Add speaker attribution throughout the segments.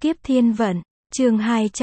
Speaker 1: Kiếp thiên vận, chương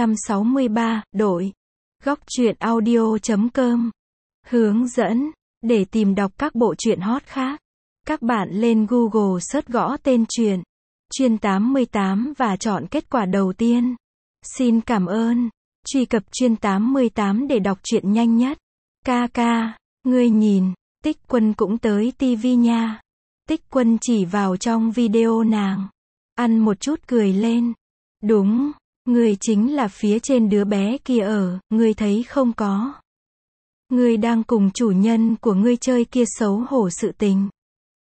Speaker 1: 263, đổi. Góc truyện audio.com. Hướng dẫn, để tìm đọc các bộ truyện hot khác. Các bạn lên Google search gõ tên truyện, Chuyên 88 và chọn kết quả đầu tiên. Xin cảm ơn. Truy cập Chuyên 88 để đọc truyện nhanh nhất. Ca, ngươi nhìn, Tích Quân cũng tới tivi nha. Tích Quân chỉ vào trong video nàng. Ăn một chút cười lên. Đúng, ngươi chính là phía trên đứa bé kia ở, ngươi thấy không có. Ngươi đang cùng chủ nhân của ngươi chơi kia xấu hổ sự tình.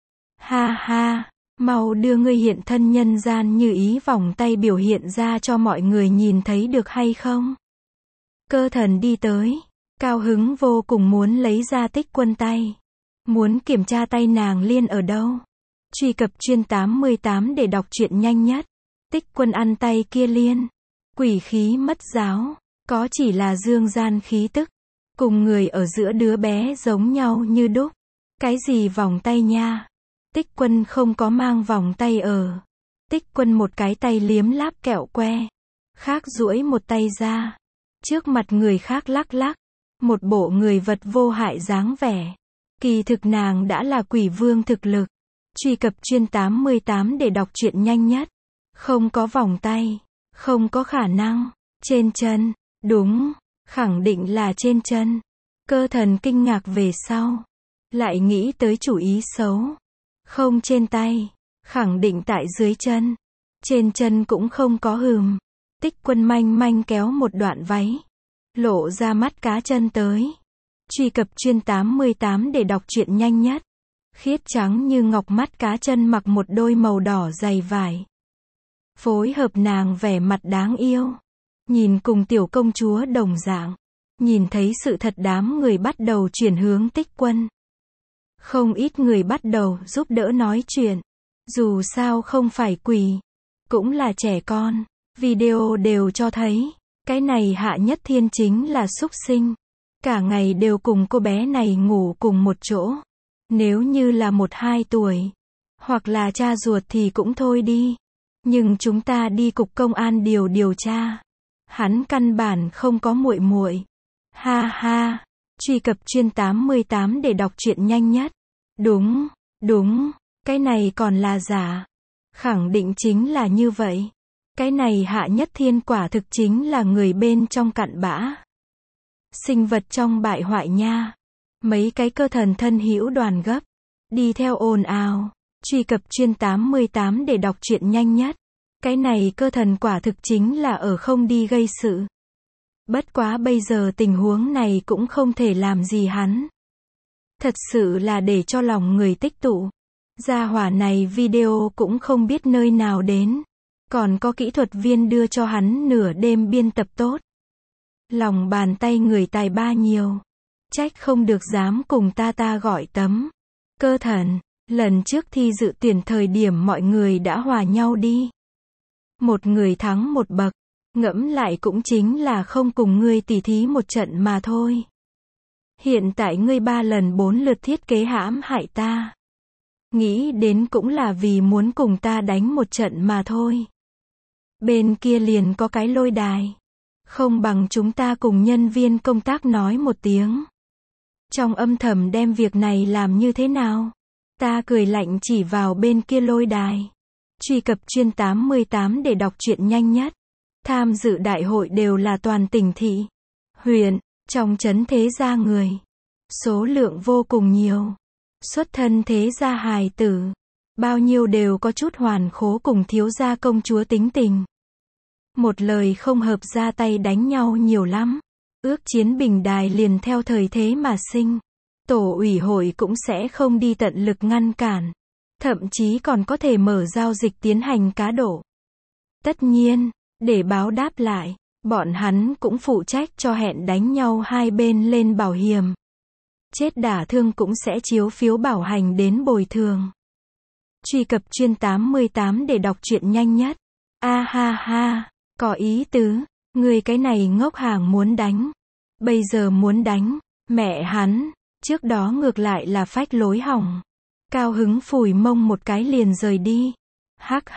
Speaker 1: Ha ha, mau đưa ngươi hiện thân nhân gian như ý vòng tay biểu hiện ra cho mọi người nhìn thấy được hay không? Cơ Thần đi tới, cao hứng vô cùng muốn lấy ra Tích Quân tay. Muốn kiểm tra tay nàng liên ở đâu. Truy cập Chuyên 88 để đọc truyện nhanh nhất. Tích Quân ăn tay kia liên. Quỷ khí mất giáo, có chỉ là dương gian khí tức. Cùng người ở giữa đứa bé giống nhau như đúc. Cái gì vòng tay nha? Tích Quân không có mang vòng tay ở. Tích Quân một cái tay liếm láp kẹo que. Khác duỗi một tay ra. Trước mặt người khác lắc lắc. Một bộ người vật vô hại dáng vẻ. Kỳ thực nàng đã là quỷ vương thực lực. Truy cập Chuyên 88 để đọc truyện nhanh nhất. Không có vòng tay. Không có khả năng. Trên chân. Đúng. Khẳng định là trên chân. Cơ Thần kinh ngạc về sau. Lại nghĩ tới chủ ý xấu. Không trên tay. Khẳng định tại dưới chân. Trên chân cũng không có hừm. Tích Quân manh manh kéo một đoạn váy. Lộ ra mắt cá chân tới. Truy cập Chuyên 88 để đọc truyện nhanh nhất. Khiết trắng như ngọc mắt cá chân mặc một đôi màu đỏ dày vải. Phối hợp nàng vẻ mặt đáng yêu. Nhìn cùng tiểu công chúa đồng dạng. Nhìn thấy sự thật đám người bắt đầu chuyển hướng Tích Quân. Không ít người bắt đầu giúp đỡ nói chuyện. Dù sao không phải quỷ. Cũng là trẻ con. Video đều cho thấy. Cái này Hạ Nhất Thiên chính là súc sinh. Cả ngày đều cùng cô bé này ngủ cùng một chỗ. Nếu như là 1-2 tuổi. Hoặc là cha ruột thì cũng thôi đi. Nhưng chúng ta đi cục công an điều tra. Hắn căn bản không có muội muội. Ha ha. Truy cập Chuyên 88 để đọc truyện nhanh nhất. Đúng. Cái này còn là giả. Khẳng định chính là như vậy. Cái này Hạ Nhất Thiên quả thực chính là người bên trong cặn bã. Sinh vật trong bại hoại nha. Mấy cái Cơ Thần thân hữu đoàn gấp. Đi theo ồn ào. Truy cập Chuyên 88 để đọc truyện nhanh nhất. Cái này Cơ Thần quả thực chính là ở không đi gây sự. Bất quá bây giờ tình huống này cũng không thể làm gì hắn. Thật sự là để cho lòng người tích tụ. Gia hỏa này video cũng không biết nơi nào đến. Còn có kỹ thuật viên đưa cho hắn nửa đêm biên tập tốt. Lòng bàn tay người tài ba nhiều. Trách không được dám cùng ta gọi tấm. Cơ Thần, lần trước thi dự tuyển thời điểm mọi người đã hòa nhau đi. Một người thắng một bậc. Ngẫm lại cũng chính là không cùng ngươi tỉ thí một trận mà thôi. Hiện tại ngươi 3 lần 4 lượt thiết kế hãm hại ta. Nghĩ đến cũng là vì muốn cùng ta đánh một trận mà thôi. Bên kia liền có cái lôi đài. Không bằng chúng ta cùng nhân viên công tác nói một tiếng. Trong âm thầm đem việc này làm như thế nào? Ta cười lạnh chỉ vào bên kia lôi đài. Truy cập Chuyên 88 để đọc truyện nhanh nhất. Tham dự đại hội đều là toàn tỉnh thị, huyện, trong trấn thế gia người. Số lượng vô cùng nhiều. Xuất thân thế gia hài tử. Bao nhiêu đều có chút hoàn khố cùng thiếu gia công chúa tính tình. Một lời không hợp ra tay đánh nhau nhiều lắm. Ước chiến bình đài liền theo thời thế mà sinh. Tổ ủy hội cũng sẽ không đi tận lực ngăn cản. Thậm chí còn có thể mở giao dịch tiến hành cá độ. Tất nhiên, để báo đáp lại, bọn hắn cũng phụ trách cho hẹn đánh nhau hai bên lên bảo hiểm. Chết đả thương cũng sẽ chiếu phiếu bảo hành đến bồi thường. Truy cập Chuyên 88 để đọc truyện nhanh nhất. A ha, có ý tứ, người cái này ngốc hàng muốn đánh. Bây giờ muốn đánh, mẹ hắn, trước đó ngược lại là phách lối hỏng. Cao hứng phủi mông một cái liền rời đi. Hắc,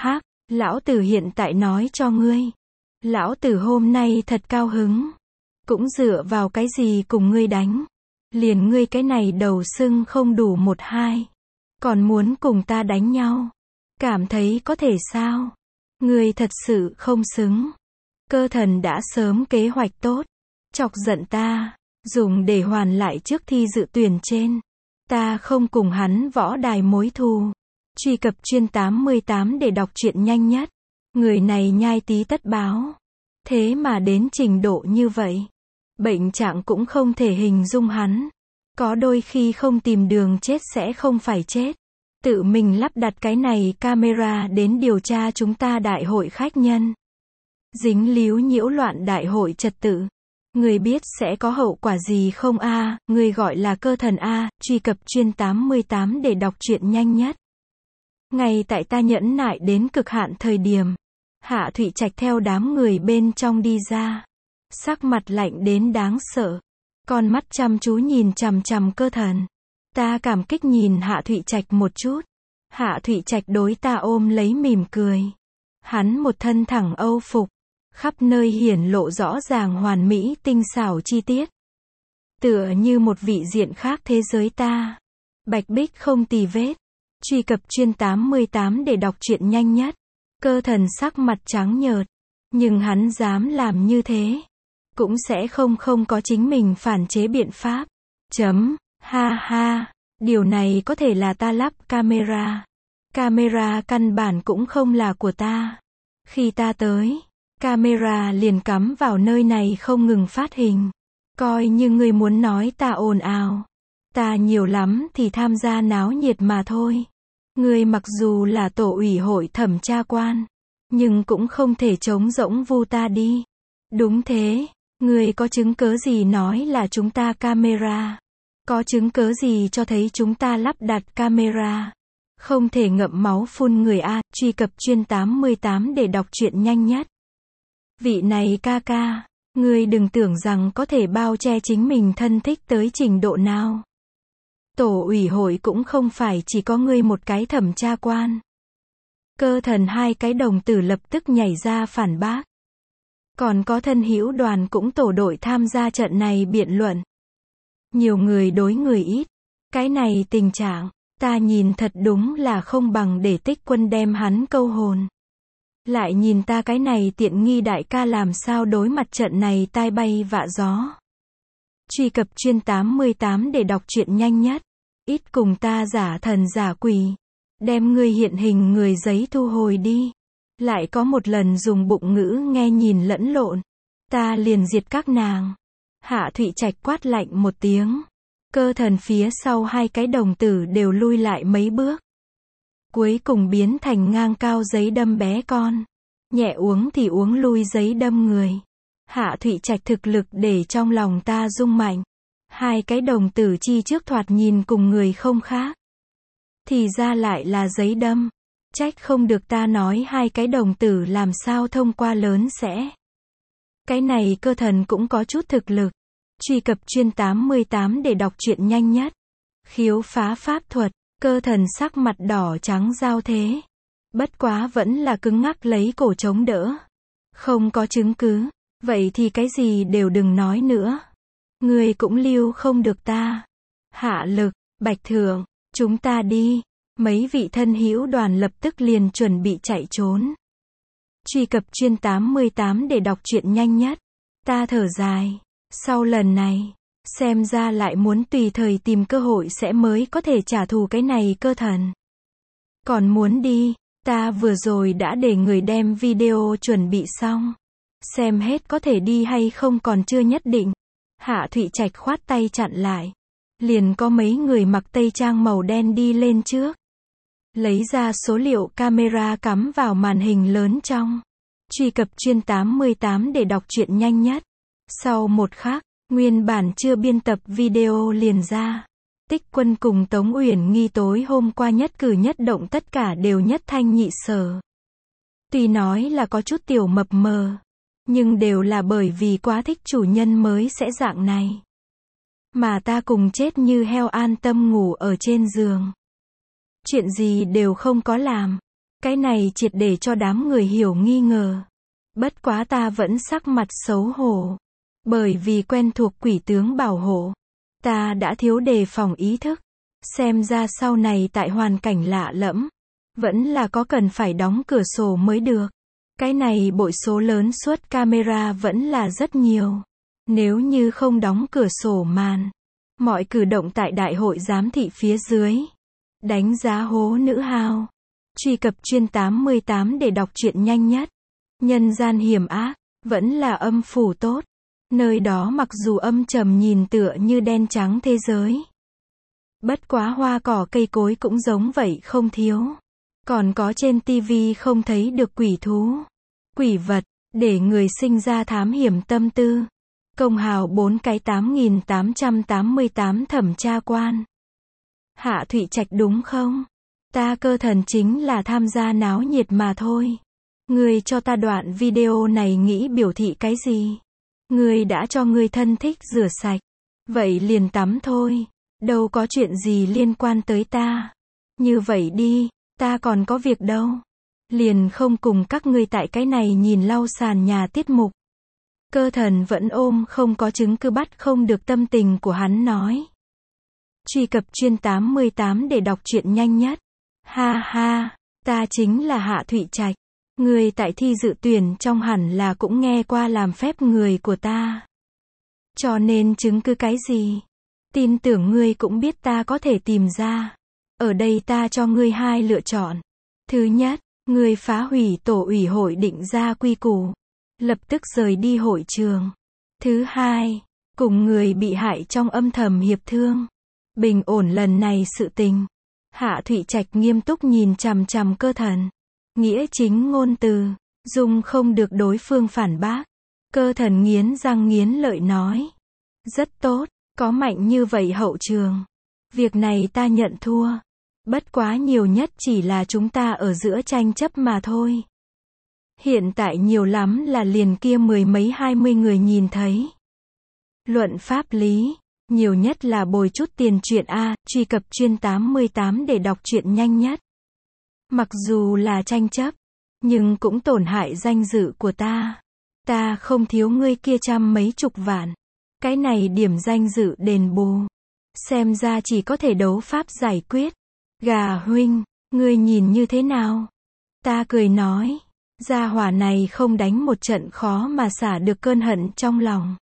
Speaker 1: Lão tử hiện tại nói cho ngươi. Lão tử hôm nay thật cao hứng. Cũng dựa vào cái gì cùng ngươi đánh. Liền ngươi cái này đầu sưng không đủ 1-2. Còn muốn cùng ta đánh nhau. Cảm thấy có thể sao? Ngươi thật sự không xứng. Cơ thần đã sớm kế hoạch tốt. Chọc giận ta. Dùng để hoàn lại trước thi dự tuyển trên. Ta không cùng hắn võ đài mối thù. Truy cập chuyên 88 để đọc truyện nhanh nhất. Người này nhai tí tất báo. Thế mà đến trình độ như vậy. Bệnh trạng cũng không thể hình dung hắn. Có đôi khi không tìm đường chết sẽ không phải chết. Tự mình lắp đặt cái này camera đến điều tra chúng ta đại hội khách nhân. Dính líu nhiễu loạn đại hội trật tự. Người biết sẽ có hậu quả gì không a? Người gọi là cơ thần a? Truy cập chuyên 88 để đọc truyện nhanh nhất. Ngay tại ta nhẫn nại đến cực hạn thời điểm, Hạ Thụy Trạch theo đám người bên trong đi ra. Sắc mặt lạnh đến đáng sợ. Con mắt chăm chú nhìn chằm chằm cơ thần. Ta cảm kích nhìn Hạ Thụy Trạch một chút. Hạ Thụy Trạch đối ta ôm lấy mỉm cười. Hắn một thân thẳng Âu phục. Khắp nơi hiển lộ rõ ràng hoàn mỹ tinh xảo chi tiết. Tựa như một vị diện khác thế giới ta. Bạch bích không tì vết. Truy cập chuyên 88 để đọc truyện nhanh nhất. Cơ thần sắc mặt trắng nhợt. Nhưng hắn dám làm như thế. Cũng sẽ không có chính mình phản chế biện pháp. Ha ha. Điều này có thể là ta lắp camera. Camera căn bản cũng không là của ta. Khi ta tới, camera liền cắm vào nơi này không ngừng phát hình. Coi như ngươi muốn nói ta ồn ào. Ta nhiều lắm thì tham gia náo nhiệt mà thôi. Ngươi mặc dù là tổ ủy hội thẩm tra quan, nhưng cũng không thể trống rỗng vu ta đi. Đúng thế, ngươi có chứng cớ gì nói là chúng ta camera? Có chứng cớ gì cho thấy chúng ta lắp đặt camera? Không thể ngậm máu phun người a. Truy cập chuyên 88 để đọc truyện nhanh nhất. Vị này ca ca, ngươi đừng tưởng rằng có thể bao che chính mình thân thích tới trình độ nào. Tổ ủy hội cũng không phải chỉ có ngươi một cái thẩm tra quan. Cơ thần hai cái đồng tử lập tức nhảy ra phản bác. Còn có thân hữu đoàn cũng tổ đội tham gia trận này biện luận. Nhiều người đối người ít. Cái này tình trạng, ta nhìn thật đúng là không bằng để Tích Quân đem hắn câu hồn. Lại nhìn ta cái này tiện nghi đại ca làm sao đối mặt trận này tai bay vạ gió. Truy cập chuyên 88 để đọc truyện nhanh nhất. Ít cùng ta giả thần giả quỷ. Đem ngươi hiện hình người giấy thu hồi đi. Lại có một lần dùng bụng ngữ nghe nhìn lẫn lộn. Ta liền diệt các nàng. Hạ Thụy Trạch quát lạnh một tiếng. Cơ thần phía sau hai cái đồng tử đều lui lại mấy bước. Cuối cùng biến thành ngang cao giấy đâm bé con. Nhẹ uống thì uống lui giấy đâm người. Hạ Thụy Trạch thực lực để trong lòng ta rung mạnh. Hai cái đồng tử chi trước thoạt nhìn cùng người không khác. Thì ra lại là giấy đâm. Trách không được ta nói hai cái đồng tử làm sao thông qua lớn sẽ. Cái này cơ thần cũng có chút thực lực. Truy cập chuyên 88 để đọc truyện nhanh nhất. Khiếu phá pháp thuật. Cơ thần sắc mặt đỏ trắng giao thế. Bất quá vẫn là cứng ngắc lấy cổ chống đỡ. Không có chứng cứ. Vậy thì cái gì đều đừng nói nữa. Người cũng lưu không được ta. Hạ Lực, Bạch Thượng, chúng ta đi. Mấy vị thân hữu đoàn lập tức liền chuẩn bị chạy trốn. Truy cập chuyên 88 để đọc truyện nhanh nhất. Ta thở dài. Sau lần này, xem ra lại muốn tùy thời tìm cơ hội sẽ mới có thể trả thù cái này cơ thần. Còn muốn đi, ta vừa rồi đã để người đem video chuẩn bị xong. Xem hết có thể đi hay không còn chưa nhất định. Hạ Thụy Trạch khoát tay chặn lại. Liền có mấy người mặc tây trang màu đen đi lên trước. Lấy ra số liệu camera cắm vào màn hình lớn trong. Truy cập chuyên 88 để đọc truyện nhanh nhất. Sau một khắc, nguyên bản chưa biên tập video liền ra. Tích Quân cùng Tống Uyển Nghi tối hôm qua nhất cử nhất động tất cả đều nhất thanh nhị sở. Tuy nói là có chút tiểu mập mờ, nhưng đều là bởi vì quá thích chủ nhân mới sẽ dạng này. Mà ta cùng chết như heo an tâm ngủ ở trên giường. Chuyện gì đều không có làm. Cái này triệt để cho đám người hiểu nghi ngờ. Bất quá ta vẫn sắc mặt xấu hổ. Bởi vì quen thuộc quỷ tướng bảo hộ. Ta đã thiếu đề phòng ý thức. Xem ra sau này tại hoàn cảnh lạ lẫm. Vẫn là có cần phải đóng cửa sổ mới được. Cái này bội số lớn suất camera vẫn là rất nhiều. Nếu như không đóng cửa sổ màn. Mọi cử động tại đại hội giám thị phía dưới. Đánh giá hố nữ hao. Truy cập chuyên 88 để đọc truyện nhanh nhất. Nhân gian hiểm ác, vẫn là âm phủ tốt. Nơi đó mặc dù âm trầm nhìn tựa như đen trắng thế giới. Bất quá hoa cỏ cây cối cũng giống vậy không thiếu. Còn có trên tivi không thấy được quỷ thú, quỷ vật, để người sinh ra thám hiểm tâm tư. Công hào 4 cái 8888 thẩm tra quan. Hạ Thụy Trạch đúng không? Ta Cơ Thần chính là tham gia náo nhiệt mà thôi. Ngươi cho ta đoạn video này nghĩ biểu thị cái gì? Ngươi đã cho ngươi thân thích rửa sạch. Vậy liền tắm thôi. Đâu có chuyện gì liên quan tới ta. Như vậy đi, ta còn có việc đâu. Liền không cùng các ngươi tại cái này nhìn lau sàn nhà tiết mục. Cơ Thần vẫn ôm không có chứng cứ bắt không được tâm tình của hắn nói. Truy cập chuyên 88 để đọc truyện nhanh nhất. Ha ha, ta chính là Hạ Thụy Trạch. Người tại thi dự tuyển trong hẳn là cũng nghe qua làm phép người của ta. Cho nên chứng cứ cái gì? Tin tưởng ngươi cũng biết ta có thể tìm ra. Ở đây ta cho ngươi hai lựa chọn. Thứ nhất, ngươi phá hủy tổ ủy hội định ra quy củ. Lập tức rời đi hội trường. Thứ hai, cùng người bị hại trong âm thầm hiệp thương. Bình ổn lần này sự tình. Hạ Thụy Trạch nghiêm túc nhìn chằm chằm Cơ Thần. Nghĩa chính ngôn từ, dung không được đối phương phản bác. Cơ Thần nghiến răng nghiến lợi nói. Rất tốt, có mạnh như vậy hậu trường. Việc này ta nhận thua. Bất quá nhiều nhất chỉ là chúng ta ở giữa tranh chấp mà thôi. Hiện tại nhiều lắm là liền kia 10 mấy 20 người nhìn thấy. Luận pháp lý, nhiều nhất là bồi chút tiền truyện A, truy cập chuyên 88 để đọc truyện nhanh nhất. Mặc dù là tranh chấp, nhưng cũng tổn hại danh dự của ta. Ta không thiếu ngươi kia trăm mấy chục vạn. Cái này điểm danh dự đền bù. Xem ra chỉ có thể đấu pháp giải quyết. Gà huynh, ngươi nhìn như thế nào? Ta cười nói. Gia hỏa này không đánh một trận khó mà xả được cơn hận trong lòng.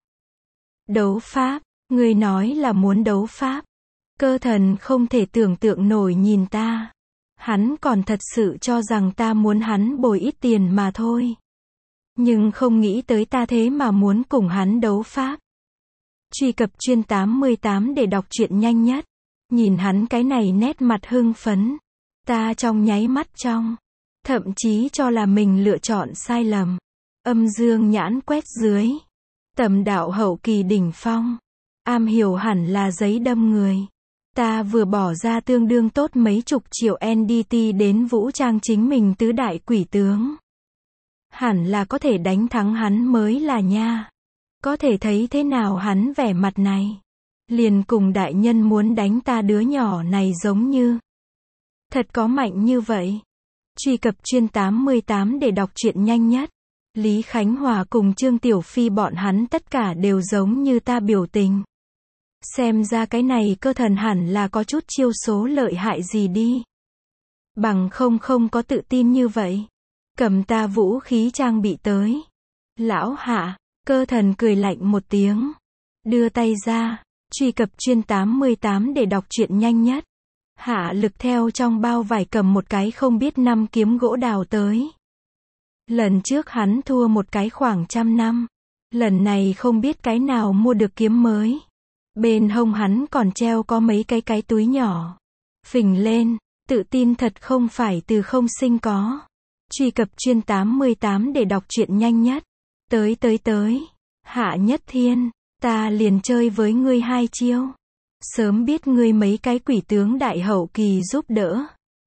Speaker 1: Đấu pháp, ngươi nói là muốn đấu pháp. Cơ Thần không thể tưởng tượng nổi nhìn ta. Hắn còn thật sự cho rằng ta muốn hắn bồi ít tiền mà thôi. Nhưng không nghĩ tới ta thế mà muốn cùng hắn đấu pháp. Truy cập chuyên 88 để đọc truyện nhanh nhất. Nhìn hắn cái này nét mặt hưng phấn. Ta trong nháy mắt trong. Thậm chí cho là mình lựa chọn sai lầm. Âm dương nhãn quét dưới. Tầm đạo hậu kỳ đỉnh phong. Am hiểu hẳn là giấy đâm người. Ta vừa bỏ ra tương đương tốt mấy chục triệu NDT đến vũ trang chính mình tứ đại quỷ tướng. Hẳn là có thể đánh thắng hắn mới là nha. Có thể thấy thế nào hắn vẻ mặt này. Liền cùng đại nhân muốn đánh ta đứa nhỏ này giống như. Thật có mạnh như vậy. Truy cập chuyên 88 để đọc truyện nhanh nhất. Lý Khánh Hòa cùng Trương Tiểu Phi bọn hắn tất cả đều giống như ta biểu tình. Xem ra cái này Cơ Thần hẳn là có chút chiêu số lợi hại gì đi. Bằng không có tự tin như vậy. Cầm ta vũ khí trang bị tới. Lão Hạ, Cơ Thần cười lạnh một tiếng. Đưa tay ra. Truy cập chuyên 88 để đọc truyện nhanh nhất. Hạ Lực theo trong bao vải cầm một cái không biết 5 kiếm gỗ đào tới. Lần trước hắn thua một cái khoảng 100 năm. Lần này không biết cái nào mua được kiếm mới. Bên hông hắn còn treo có mấy cái túi nhỏ. Phình lên, tự tin thật không phải từ không sinh có. Truy cập chuyên 88 để đọc truyện nhanh nhất. Tới. Hạ Nhất Thiên, ta liền chơi với ngươi 2 chiêu. Sớm biết ngươi mấy cái quỷ tướng đại hậu kỳ giúp đỡ.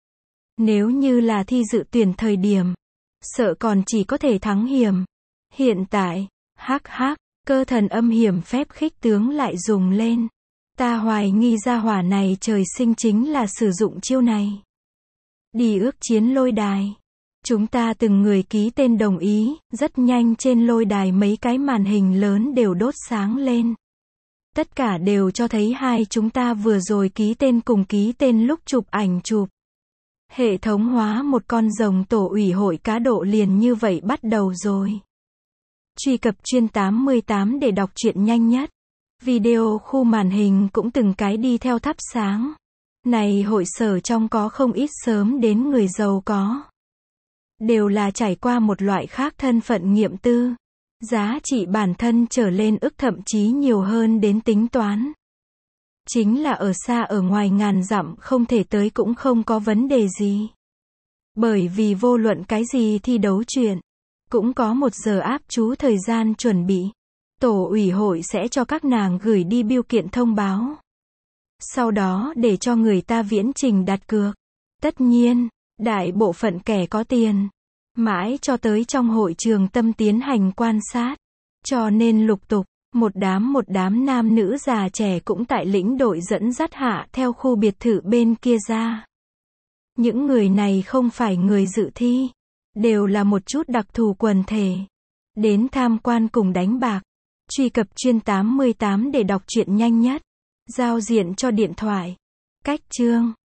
Speaker 1: Nếu như là thi dự tuyển thời điểm, sợ còn chỉ có thể thắng hiểm. Hiện tại, hắc, Cơ Thần âm hiểm phép khích tướng lại dùng lên. Ta hoài nghi gia hỏa này trời sinh chính là sử dụng chiêu này. Đi ước chiến lôi đài. Chúng ta từng người ký tên đồng ý, rất nhanh trên lôi đài mấy cái màn hình lớn đều đốt sáng lên. Tất cả đều cho thấy hai chúng ta vừa rồi ký tên cùng ký tên lúc chụp ảnh chụp. Hệ thống hóa một con rồng tổ ủy hội cá độ liền như vậy bắt đầu rồi. Truy cập chuyên 88 để đọc truyện nhanh nhất. Video khu màn hình cũng từng cái đi theo thắp sáng. Này hội sở trong có không ít sớm đến người giàu có. Đều là trải qua một loại khác thân phận nghiệm tư. Giá trị bản thân trở lên ức thậm chí nhiều hơn đến tính toán. Chính là ở xa ở ngoài ngàn dặm không thể tới cũng không có vấn đề gì. Bởi vì vô luận cái gì thi đấu chuyện, cũng có 1 giờ áp trú thời gian chuẩn bị. Tổ ủy hội sẽ cho các nàng gửi đi bưu kiện thông báo. Sau đó để cho người ta viễn trình đặt cược. Tất nhiên, đại bộ phận kẻ có tiền, mãi cho tới trong hội trường tâm tiến hành quan sát. Cho nên lục tục, một đám nam nữ già trẻ cũng tại lĩnh đội dẫn dắt hạ theo khu biệt thự bên kia ra. Những người này không phải người dự thi, đều là một chút đặc thù quần thể. Đến tham quan cùng đánh bạc. Truy cập chuyên 88 để đọc truyện nhanh nhất. Giao diện cho điện thoại. Cách chương